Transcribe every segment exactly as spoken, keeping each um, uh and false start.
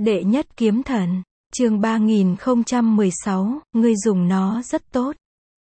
Đệ nhất kiếm thần, chương ba nghìn không trăm mười sáu, ngươi dùng nó rất tốt.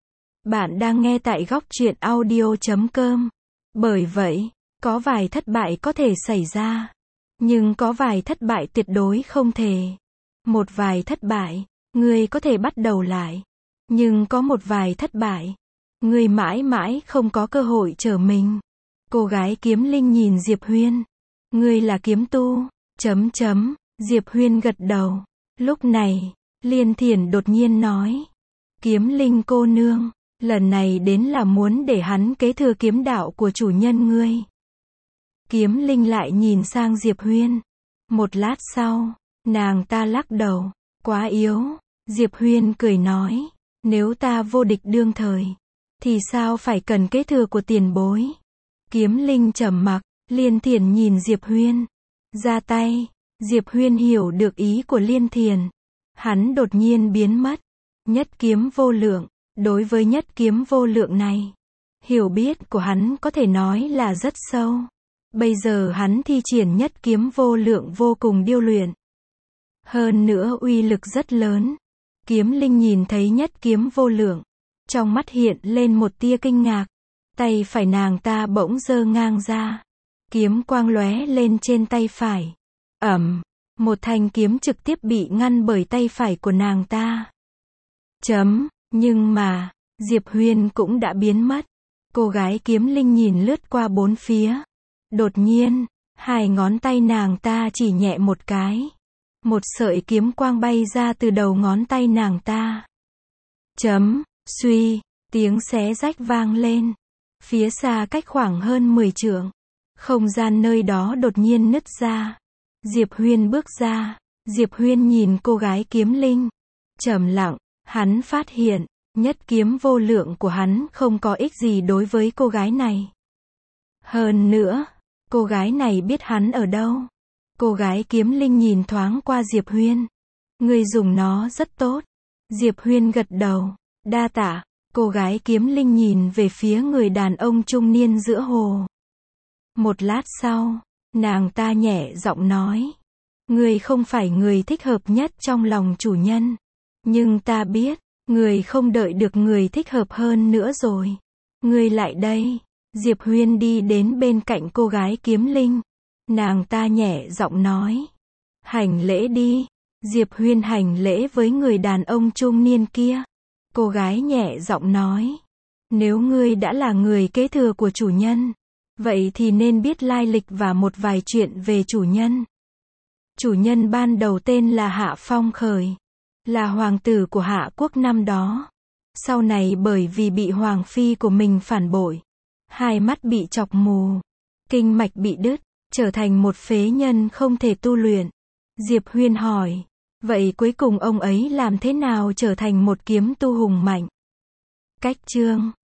Bạn đang nghe tại góc truyện audio chấm com. Bởi vậy, có vài thất bại có thể xảy ra, nhưng có vài thất bại tuyệt đối không thể. Một vài thất bại, ngươi có thể bắt đầu lại, nhưng có một vài thất bại, ngươi mãi mãi không có cơ hội trở mình. Cô gái kiếm linh nhìn Diệp Huyên. Ngươi là kiếm tu, chấm chấm, Diệp Huyên gật đầu. Lúc này, Liên Thiển đột nhiên nói. Kiếm linh cô nương, lần này đến là muốn để hắn kế thừa kiếm đạo của chủ nhân ngươi. Kiếm linh lại nhìn sang Diệp Huyên. Một lát sau, nàng ta lắc đầu. Quá yếu. Diệp Huyên cười nói. Nếu ta vô địch đương thời, thì sao phải cần kế thừa của tiền bối. Kiếm linh trầm mặc. Liên Thiển nhìn Diệp Huyên. Ra tay. Diệp Huyên hiểu được ý của Liên Thiển. Hắn đột nhiên biến mất. Nhất kiếm vô lượng. Đối với nhất kiếm vô lượng này, hiểu biết của hắn có thể nói là rất sâu. Bây giờ hắn thi triển nhất kiếm vô lượng vô cùng điêu luyện. Hơn nữa uy lực rất lớn. Kiếm linh nhìn thấy nhất kiếm vô lượng. Trong mắt hiện lên một tia kinh ngạc. Tay phải nàng ta bỗng giơ ngang ra. Kiếm quang lóe lên trên tay phải. Ầm, một thanh kiếm trực tiếp bị ngăn bởi tay phải của nàng ta. Chấm, nhưng mà, Diệp Huyên cũng đã biến mất. Cô gái kiếm linh nhìn lướt qua bốn phía. Đột nhiên, hai ngón tay nàng ta chỉ nhẹ một cái. Một sợi kiếm quang bay ra từ đầu ngón tay nàng ta. Chấm, suy, tiếng xé rách vang lên. Phía xa cách khoảng hơn mười trượng. Không gian nơi đó đột nhiên nứt ra. Diệp Huyên bước ra. Diệp Huyên nhìn cô gái kiếm linh. Trầm lặng, hắn phát hiện, nhất kiếm vô lượng của hắn không có ích gì đối với cô gái này. Hơn nữa, cô gái này biết hắn ở đâu. Cô gái kiếm linh nhìn thoáng qua Diệp Huyên. Ngươi dùng nó rất tốt. Diệp Huyên gật đầu. Đa tạ. Cô gái kiếm linh nhìn về phía người đàn ông trung niên giữa hồ. Một lát sau, nàng ta nhẹ giọng nói. Ngươi không phải người thích hợp nhất trong lòng chủ nhân. Nhưng ta biết, người không đợi được người thích hợp hơn nữa rồi. Ngươi lại đây. Diệp Huyên đi đến bên cạnh cô gái kiếm linh. Nàng ta nhẹ giọng nói. Hành lễ đi. Diệp Huyên hành lễ với người đàn ông trung niên kia. Cô gái nhẹ giọng nói. Nếu ngươi đã là người kế thừa của chủ nhân, vậy thì nên biết lai lịch và một vài chuyện về chủ nhân. Chủ nhân ban đầu tên là Hạ Phong Khởi. Là hoàng tử của Hạ quốc năm đó. Sau này bởi vì bị hoàng phi của mình phản bội, hai mắt bị chọc mù, kinh mạch bị đứt, trở thành một phế nhân không thể tu luyện. Diệp Huyên hỏi. Vậy cuối cùng ông ấy làm thế nào trở thành một kiếm tu hùng mạnh? Cách chương